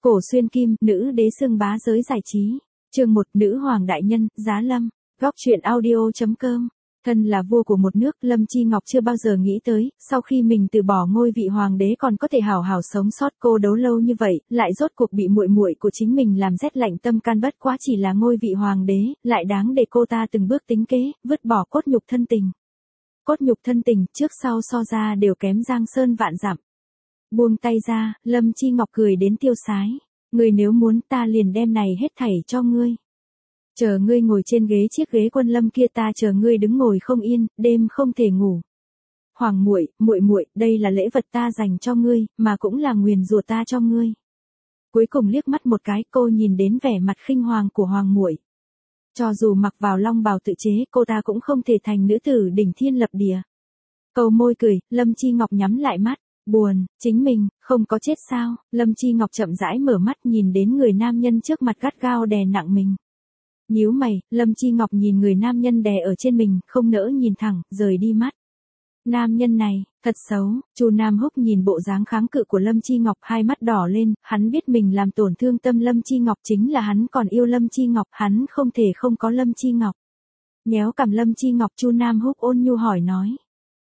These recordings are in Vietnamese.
Cổ xuyên kim, nữ đế xưng bá giới giải trí. Chương 1, nữ hoàng đại nhân, Giá Lâm. Góc truyện audio.com. Thân là vua của một nước, Lâm Chi Ngọc chưa bao giờ nghĩ tới, sau khi mình từ bỏ ngôi vị hoàng đế còn có thể hảo hảo sống sót. Cô đấu lâu như vậy, lại rốt cuộc bị muội muội của chính mình làm rét lạnh tâm can, bất quá chỉ là ngôi vị hoàng đế, lại đáng để cô ta từng bước tính kế, vứt bỏ cốt nhục thân tình. Cốt nhục thân tình, trước sau so ra đều kém Giang Sơn vạn dặm. Buông tay ra, Lâm Chi Ngọc cười đến tiêu sái. Ngươi nếu muốn, ta liền đem này hết thảy cho ngươi. Chờ ngươi ngồi trên ghế, chiếc ghế quân lâm kia, ta chờ ngươi đứng ngồi không yên, đêm không thể ngủ. Hoàng muội, muội muội, đây là lễ vật ta dành cho ngươi, mà cũng là nguyền rủa ta cho ngươi. Cuối cùng liếc mắt một cái, cô nhìn đến vẻ mặt khinh hoàng của hoàng muội. Cho dù mặc vào long bào tự chế, cô ta cũng không thể thành nữ tử đỉnh thiên lập địa. Cầu môi cười, Lâm Chi Ngọc nhắm lại mắt. Buồn, chính mình, không có chết sao? Lâm Chi Ngọc chậm rãi mở mắt, nhìn đến người nam nhân trước mặt gắt gao đè nặng mình. Nhíu mày, Lâm Chi Ngọc nhìn người nam nhân đè ở trên mình, không nỡ nhìn thẳng, rời đi mắt. Nam nhân này, thật xấu. Chu Nam Húc nhìn bộ dáng kháng cự của Lâm Chi Ngọc, hai mắt đỏ lên, hắn biết mình làm tổn thương tâm Lâm Chi Ngọc, chính là hắn còn yêu Lâm Chi Ngọc, hắn không thể không có Lâm Chi Ngọc. Nhéo cằm Lâm Chi Ngọc, Chu Nam Húc ôn nhu hỏi nói.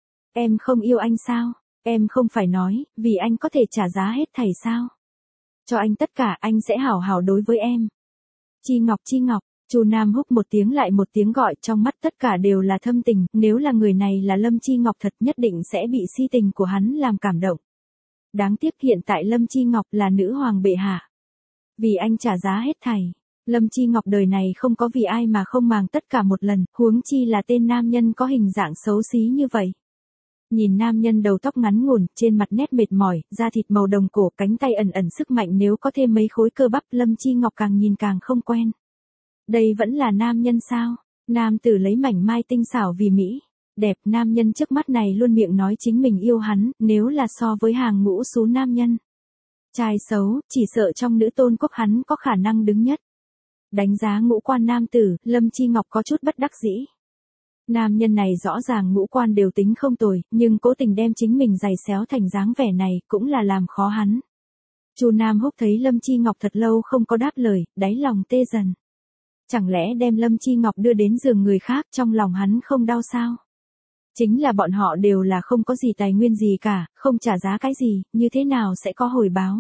Em không yêu anh sao? Em không phải nói, vì anh có thể trả giá hết thảy sao? Cho anh tất cả, anh sẽ hảo hảo đối với em. Chi Ngọc, Chu Nam Húc một tiếng lại một tiếng gọi, trong mắt tất cả đều là thâm tình, nếu là người này là Lâm Chi Ngọc thật, nhất định sẽ bị si tình của hắn làm cảm động. Đáng tiếc hiện tại Lâm Chi Ngọc là nữ hoàng bệ hạ. Vì anh trả giá hết thảy. Lâm Chi Ngọc đời này không có vì ai mà không màng tất cả một lần, huống chi là tên nam nhân có hình dạng xấu xí như vậy. Nhìn nam nhân đầu tóc ngắn ngủn, trên mặt nét mệt mỏi, da thịt màu đồng cổ, cánh tay ẩn ẩn sức mạnh, nếu có thêm mấy khối cơ bắp, Lâm Chi Ngọc càng nhìn càng không quen. Đây vẫn là nam nhân sao? Nam tử lấy mảnh mai tinh xảo vì mỹ. Đẹp, nam nhân trước mắt này luôn miệng nói chính mình yêu hắn, nếu là so với hàng ngũ số nam nhân. Trai xấu, chỉ sợ trong nữ tôn quốc hắn có khả năng đứng nhất. Đánh giá ngũ quan nam tử, Lâm Chi Ngọc có chút bất đắc dĩ. Nam nhân này rõ ràng ngũ quan đều tính không tồi, nhưng cố tình đem chính mình giày xéo thành dáng vẻ này, cũng là làm khó hắn. Chu Nam Húc thấy Lâm Chi Ngọc thật lâu không có đáp lời, đáy lòng tê dần. Chẳng lẽ đem Lâm Chi Ngọc đưa đến giường người khác, trong lòng hắn không đau sao? Chính là bọn họ đều là không có gì tài nguyên gì cả, không trả giá cái gì, như thế nào sẽ có hồi báo?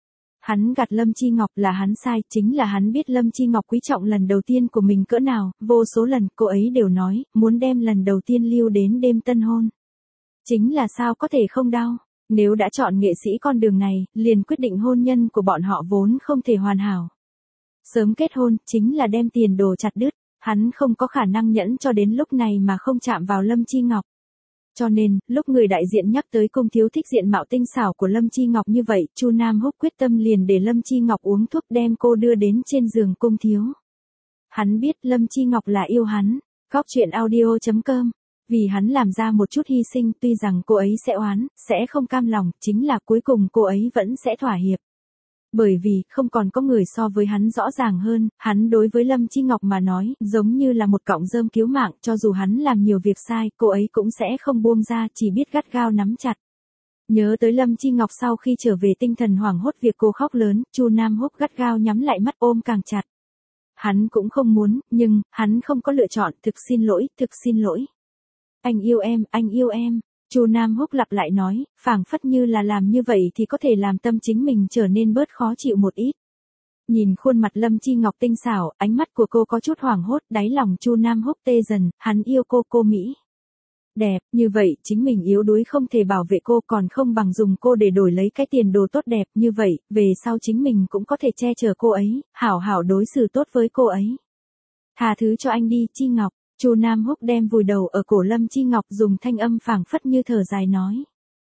Hắn gạt Lâm Chi Ngọc là hắn sai, chính là hắn biết Lâm Chi Ngọc quý trọng lần đầu tiên của mình cỡ nào, vô số lần cô ấy đều nói, muốn đem lần đầu tiên lưu đến đêm tân hôn. Chính là sao có thể không đau, nếu đã chọn nghệ sĩ con đường này, liền quyết định hôn nhân của bọn họ vốn không thể hoàn hảo. Sớm kết hôn, chính là đem tiền đồ chặt đứt, hắn không có khả năng nhẫn cho đến lúc này mà không chạm vào Lâm Chi Ngọc. Cho nên, lúc người đại diện nhắc tới cung thiếu thích diện mạo tinh xảo của Lâm Chi Ngọc như vậy, Chu Nam Húc quyết tâm liền để Lâm Chi Ngọc uống thuốc đem cô đưa đến trên giường cung thiếu. Hắn biết Lâm Chi Ngọc là yêu hắn. Góc truyện audio.com. Vì hắn làm ra một chút hy sinh, tuy rằng cô ấy sẽ oán, sẽ không cam lòng, chính là cuối cùng cô ấy vẫn sẽ thỏa hiệp. Bởi vì, không còn có người so với hắn rõ ràng hơn, hắn đối với Lâm Chi Ngọc mà nói, giống như là một cọng rơm cứu mạng, cho dù hắn làm nhiều việc sai, cô ấy cũng sẽ không buông ra, chỉ biết gắt gao nắm chặt. Nhớ tới Lâm Chi Ngọc sau khi trở về tinh thần hoảng hốt việc cô khóc lớn, Chu Nam Húc gắt gao nhắm lại mắt ôm càng chặt. Hắn cũng không muốn, nhưng, hắn không có lựa chọn, thực xin lỗi. Anh yêu em. Chu Nam Húc lặp lại nói, phảng phất như là làm như vậy thì có thể làm tâm chính mình trở nên bớt khó chịu một ít. Nhìn khuôn mặt Lâm Chi Ngọc tinh xảo, ánh mắt của cô có chút hoảng hốt, đáy lòng Chu Nam Húc tê dần, hắn yêu cô Mỹ. Đẹp, như vậy, chính mình yếu đuối không thể bảo vệ cô, còn không bằng dùng cô để đổi lấy cái tiền đồ tốt đẹp, như vậy, về sau chính mình cũng có thể che chở cô ấy, hảo hảo đối xử tốt với cô ấy. Tha thứ cho anh đi, Chi Ngọc. Chu Nam Húc đem vùi đầu ở cổ Lâm Chi Ngọc, dùng thanh âm phảng phất như thở dài nói.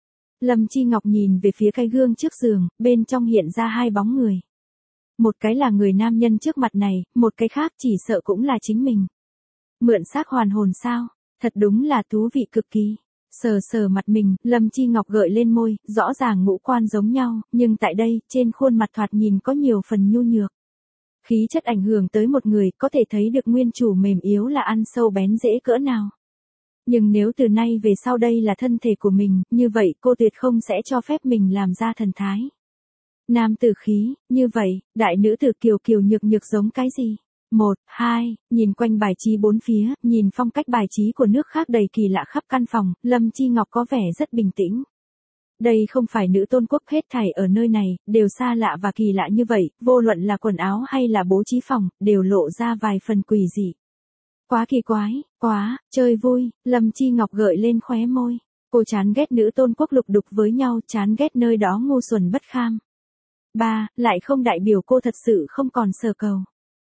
Lâm Chi Ngọc nhìn về phía cái gương trước giường, bên trong hiện ra hai bóng người. Một cái là người nam nhân trước mặt này, một cái khác chỉ sợ cũng là chính mình. Mượn xác hoàn hồn sao? Thật đúng là thú vị cực kỳ. Sờ mặt mình, Lâm Chi Ngọc gợi lên môi, rõ ràng ngũ quan giống nhau, nhưng tại đây, trên khuôn mặt thoạt nhìn có nhiều phần nhu nhược. Khí chất ảnh hưởng tới một người, có thể thấy được nguyên chủ mềm yếu là ăn sâu bén rễ cỡ nào. Nhưng nếu từ nay về sau đây là thân thể của mình, như vậy cô tuyệt không sẽ cho phép mình làm ra thần thái. Nam tử khí, như vậy, đại nữ tử kiều kiều nhược nhược giống cái gì? 1, 2, nhìn quanh bài trí bốn phía, nhìn phong cách bài trí của nước khác đầy kỳ lạ khắp căn phòng, Lâm Chi Ngọc có vẻ rất bình tĩnh. Đây không phải nữ tôn quốc, hết thảy ở nơi này, đều xa lạ và kỳ lạ như vậy, vô luận là quần áo hay là bố trí phòng, đều lộ ra vài phần quỷ dị. Quá kỳ quái, quá, chơi vui, Lâm Chi Ngọc gợi lên khóe môi. Cô chán ghét nữ tôn quốc lục đục với nhau, chán ghét nơi đó ngu xuẩn bất kham. 3, lại không đại biểu cô thật sự không còn sở cầu.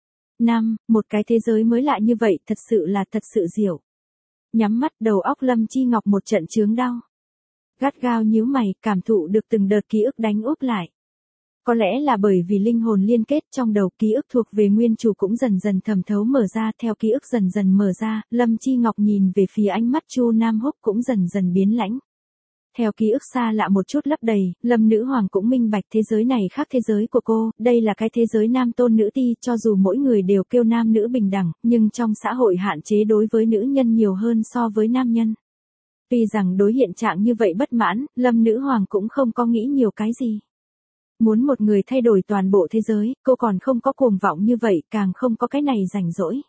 5, một cái thế giới mới lạ như vậy thật sự diệu. Nhắm mắt đầu óc Lâm Chi Ngọc một trận chướng đau. Gắt gao nhíu mày, cảm thụ được từng đợt ký ức đánh úp lại. Có lẽ là bởi vì linh hồn liên kết trong đầu, ký ức thuộc về nguyên chủ cũng dần dần thẩm thấu mở ra, theo ký ức dần dần mở ra, Lâm Chi Ngọc nhìn về phía ánh mắt Chu Nam Húc cũng dần dần biến lãnh. Theo ký ức xa lạ một chút lấp đầy, Lâm Nữ Hoàng cũng minh bạch thế giới này khác thế giới của cô, đây là cái thế giới nam tôn nữ ti, cho dù mỗi người đều kêu nam nữ bình đẳng, nhưng trong xã hội hạn chế đối với nữ nhân nhiều hơn so với nam nhân. Tuy rằng đối hiện trạng như vậy bất mãn, Lâm Nữ Hoàng cũng không có nghĩ nhiều cái gì. Muốn một người thay đổi toàn bộ thế giới, cô còn không có cuồng vọng như vậy, càng không có cái này rảnh rỗi.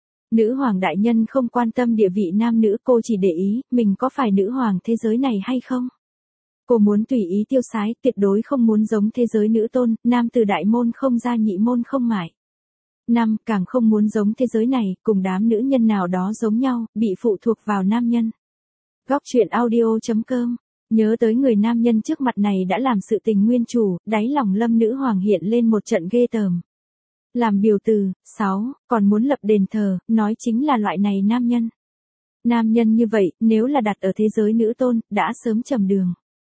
Nữ hoàng đại nhân không quan tâm địa vị nam nữ, cô chỉ để ý, mình có phải nữ hoàng thế giới này hay không? Cô muốn tùy ý tiêu sái, tuyệt đối không muốn giống thế giới nữ tôn, nam từ đại môn không ra nhị môn không mại. 5, càng không muốn giống thế giới này, cùng đám nữ nhân nào đó giống nhau, bị phụ thuộc vào nam nhân. Góc truyện audio.com. Nhớ tới người nam nhân trước mặt này đã làm sự tình nguyên chủ, đáy lòng Lâm Nữ Hoàng hiện lên một trận ghê tởm. Làm biểu từ, 6, còn muốn lập đền thờ, nói chính là loại này nam nhân. Nam nhân như vậy, nếu là đặt ở thế giới nữ tôn, đã sớm trầm đường.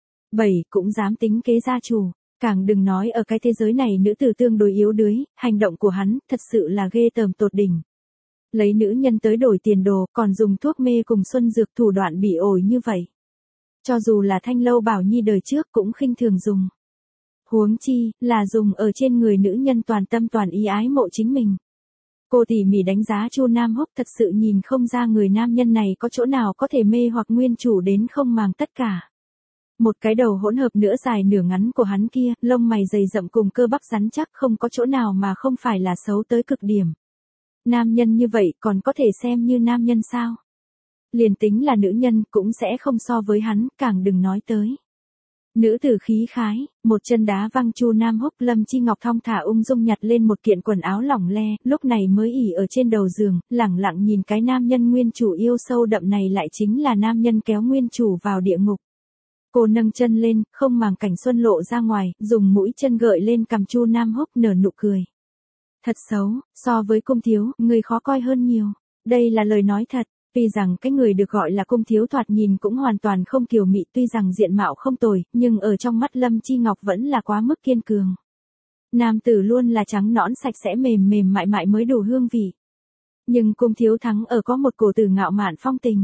7, cũng dám tính kế gia chủ, càng đừng nói ở cái thế giới này nữ tử tương đối yếu đuối, hành động của hắn, thật sự là ghê tởm tột đỉnh. Lấy nữ nhân tới đổi tiền đồ, còn dùng thuốc mê cùng xuân dược, thủ đoạn bị ổi như vậy. Cho dù là Thanh Lâu Bảo Nhi đời trước cũng khinh thường dùng. Huống chi, là dùng ở trên người nữ nhân toàn tâm toàn ý ái mộ chính mình. Cô tỉ mỉ đánh giá Chu Nam Húc, thật sự nhìn không ra người nam nhân này có chỗ nào có thể mê hoặc nguyên chủ đến không màng tất cả. Một cái đầu hỗn hợp nửa dài nửa ngắn của hắn kia, lông mày dày rậm cùng cơ bắp rắn chắc, không có chỗ nào mà không phải là xấu tới cực điểm. Nam nhân như vậy còn có thể xem như nam nhân sao? Liền tính là nữ nhân cũng sẽ không so với hắn, càng đừng nói tới. Nữ tử khí khái, một chân đá văng Chu Nam Húc. Lâm Chi Ngọc thong thả ung dung nhặt lên một kiện quần áo lỏng le, lúc này mới ỉ ở trên đầu giường, lẳng lặng nhìn cái nam nhân nguyên chủ yêu sâu đậm này lại chính là nam nhân kéo nguyên chủ vào địa ngục. Cô nâng chân lên, không màng cảnh xuân lộ ra ngoài, dùng mũi chân gợi lên cằm Chu Nam Húc, nở nụ cười. Thật xấu, so với cung thiếu, người khó coi hơn nhiều. Đây là lời nói thật. Tuy rằng cái người được gọi là cung thiếu thoạt nhìn cũng hoàn toàn không kiều mị, tuy rằng diện mạo không tồi, nhưng ở trong mắt Lâm Chi Ngọc vẫn là quá mức kiên cường. Nam tử luôn là trắng nõn sạch sẽ mềm mềm mại mại mới đủ hương vị. Nhưng cung thiếu thắng ở có một cổ tử ngạo mạn phong tình.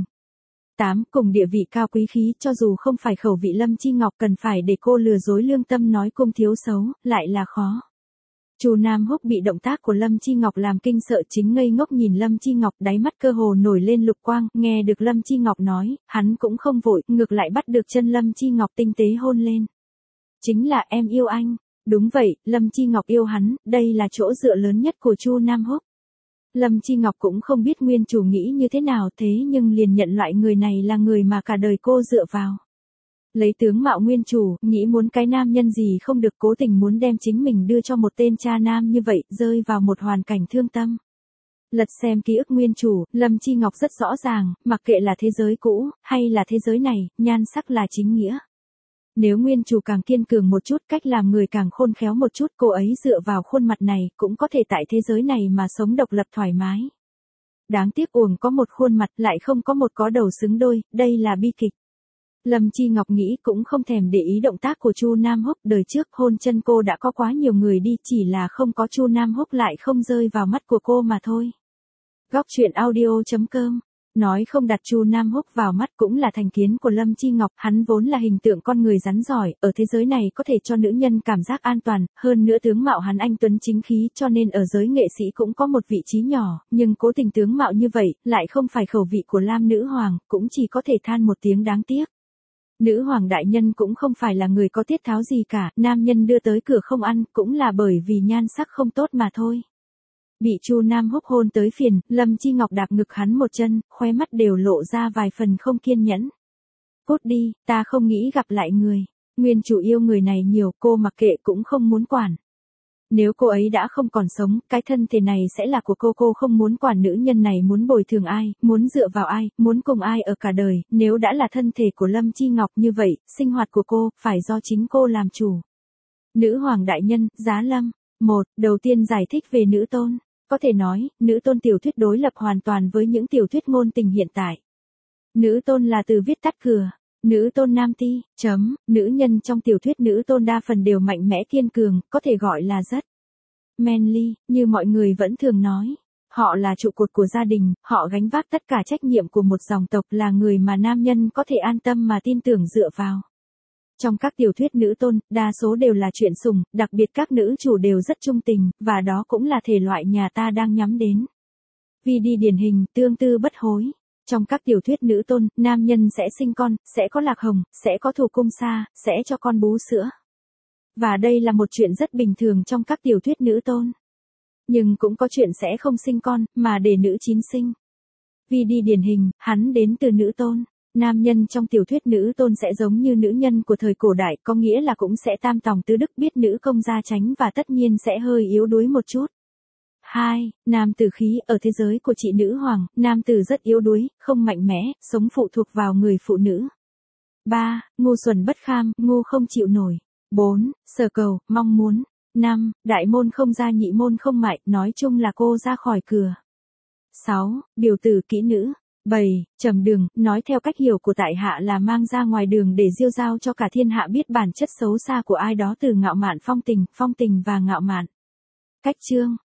8, cùng địa vị cao quý khí, cho dù không phải khẩu vị Lâm Chi Ngọc cần phải để cô lừa dối lương tâm nói cung thiếu xấu, lại là khó. Chu Nam Húc bị động tác của Lâm Chi Ngọc làm kinh sợ, chính ngây ngốc nhìn Lâm Chi Ngọc, đáy mắt cơ hồ nổi lên lục quang, nghe được Lâm Chi Ngọc nói, hắn cũng không vội, ngược lại bắt được chân Lâm Chi Ngọc tinh tế hôn lên. Chính là em yêu anh. Đúng vậy, Lâm Chi Ngọc yêu hắn, đây là chỗ dựa lớn nhất của Chu Nam Húc. Lâm Chi Ngọc cũng không biết nguyên chủ nghĩ như thế nào, thế nhưng liền nhận loại người này là người mà cả đời cô dựa vào. Lấy tướng mạo nguyên chủ, nghĩ muốn cái nam nhân gì không được, cố tình muốn đem chính mình đưa cho một tên cha nam như vậy, rơi vào một hoàn cảnh thương tâm. Lật xem ký ức nguyên chủ, Lâm Chi Ngọc rất rõ ràng, mặc kệ là thế giới cũ, hay là thế giới này, nhan sắc là chính nghĩa. Nếu nguyên chủ càng kiên cường một chút, cách làm người càng khôn khéo một chút, cô ấy dựa vào khuôn mặt này, cũng có thể tại thế giới này mà sống độc lập thoải mái. Đáng tiếc uổng có một khuôn mặt, lại không có một có đầu xứng đôi, đây là bi kịch. Lâm Chi Ngọc nghĩ cũng không thèm để ý động tác của Chu Nam Húc, đời trước hôn chân cô đã có quá nhiều người đi, chỉ là không có Chu Nam Húc lại không rơi vào mắt của cô mà thôi. Góc truyện audio.com. Nói không đặt Chu Nam Húc vào mắt cũng là thành kiến của Lâm Chi Ngọc, hắn vốn là hình tượng con người rắn giỏi, ở thế giới này có thể cho nữ nhân cảm giác an toàn, hơn nữa tướng mạo hắn anh tuấn chính khí, cho nên ở giới nghệ sĩ cũng có một vị trí nhỏ, nhưng cố tình tướng mạo như vậy, lại không phải khẩu vị của Lam nữ hoàng, cũng chỉ có thể than một tiếng đáng tiếc. Nữ hoàng đại nhân cũng không phải là người có tiết tháo gì cả, nam nhân đưa tới cửa không ăn cũng là bởi vì nhan sắc không tốt mà thôi. Bị Chu Nam Húc hôn tới phiền, Lâm Chi Ngọc đạp ngực hắn một chân, khóe mắt đều lộ ra vài phần không kiên nhẫn. Cút đi, ta không nghĩ gặp lại người. Nguyên chủ yêu người này nhiều, cô mặc kệ cũng không muốn quản. Nếu cô ấy đã không còn sống, cái thân thể này sẽ là của cô không muốn quản nữ nhân này muốn bồi thường ai, muốn dựa vào ai, muốn cùng ai ở cả đời, nếu đã là thân thể của Lâm Chi Ngọc như vậy, sinh hoạt của cô, phải do chính cô làm chủ. Nữ hoàng đại nhân, Giá Lâm. Đầu tiên giải thích về nữ tôn. Có thể nói, nữ tôn tiểu thuyết đối lập hoàn toàn với những tiểu thuyết ngôn tình hiện tại. Nữ tôn là từ viết tắt cửa. Nữ tôn nam ti, nữ nhân trong tiểu thuyết nữ tôn đa phần đều mạnh mẽ kiên cường, có thể gọi là rất manly, như mọi người vẫn thường nói. Họ là trụ cột của gia đình, họ gánh vác tất cả trách nhiệm của một dòng tộc, là người mà nam nhân có thể an tâm mà tin tưởng dựa vào. Trong các tiểu thuyết nữ tôn, đa số đều là chuyện sủng, đặc biệt các nữ chủ đều rất trung tình, và đó cũng là thể loại nhà ta đang nhắm đến. Vì đi điển hình, tương tư bất hối. Trong các tiểu thuyết nữ tôn, nam nhân sẽ sinh con, sẽ có lạc hồng, sẽ có thủ cung xa, sẽ cho con bú sữa. Và đây là một chuyện rất bình thường trong các tiểu thuyết nữ tôn. Nhưng cũng có chuyện sẽ không sinh con, mà để nữ chín sinh. Vì đi điển hình, hắn đến từ nữ tôn. Nam nhân trong tiểu thuyết nữ tôn sẽ giống như nữ nhân của thời cổ đại, có nghĩa là cũng sẽ tam tòng tứ đức, biết nữ công gia tránh và tất nhiên sẽ hơi yếu đuối một chút. 2. Nam tử khí. Ở thế giới của chị nữ hoàng, nam tử rất yếu đuối, không mạnh mẽ, sống phụ thuộc vào người phụ nữ. 3. Ngu xuẩn bất kham, ngu không chịu nổi. 4. Sở cầu, mong muốn. 5. Đại môn không ra nhị môn không mại, nói chung là cô ra khỏi cửa. 6. Biểu tử kỹ nữ. 7. Trầm đường, nói theo cách hiểu của tại hạ là mang ra ngoài đường để diêu giao cho cả thiên hạ biết bản chất xấu xa của ai đó, từ ngạo mạn phong tình và ngạo mạn. Cách chương.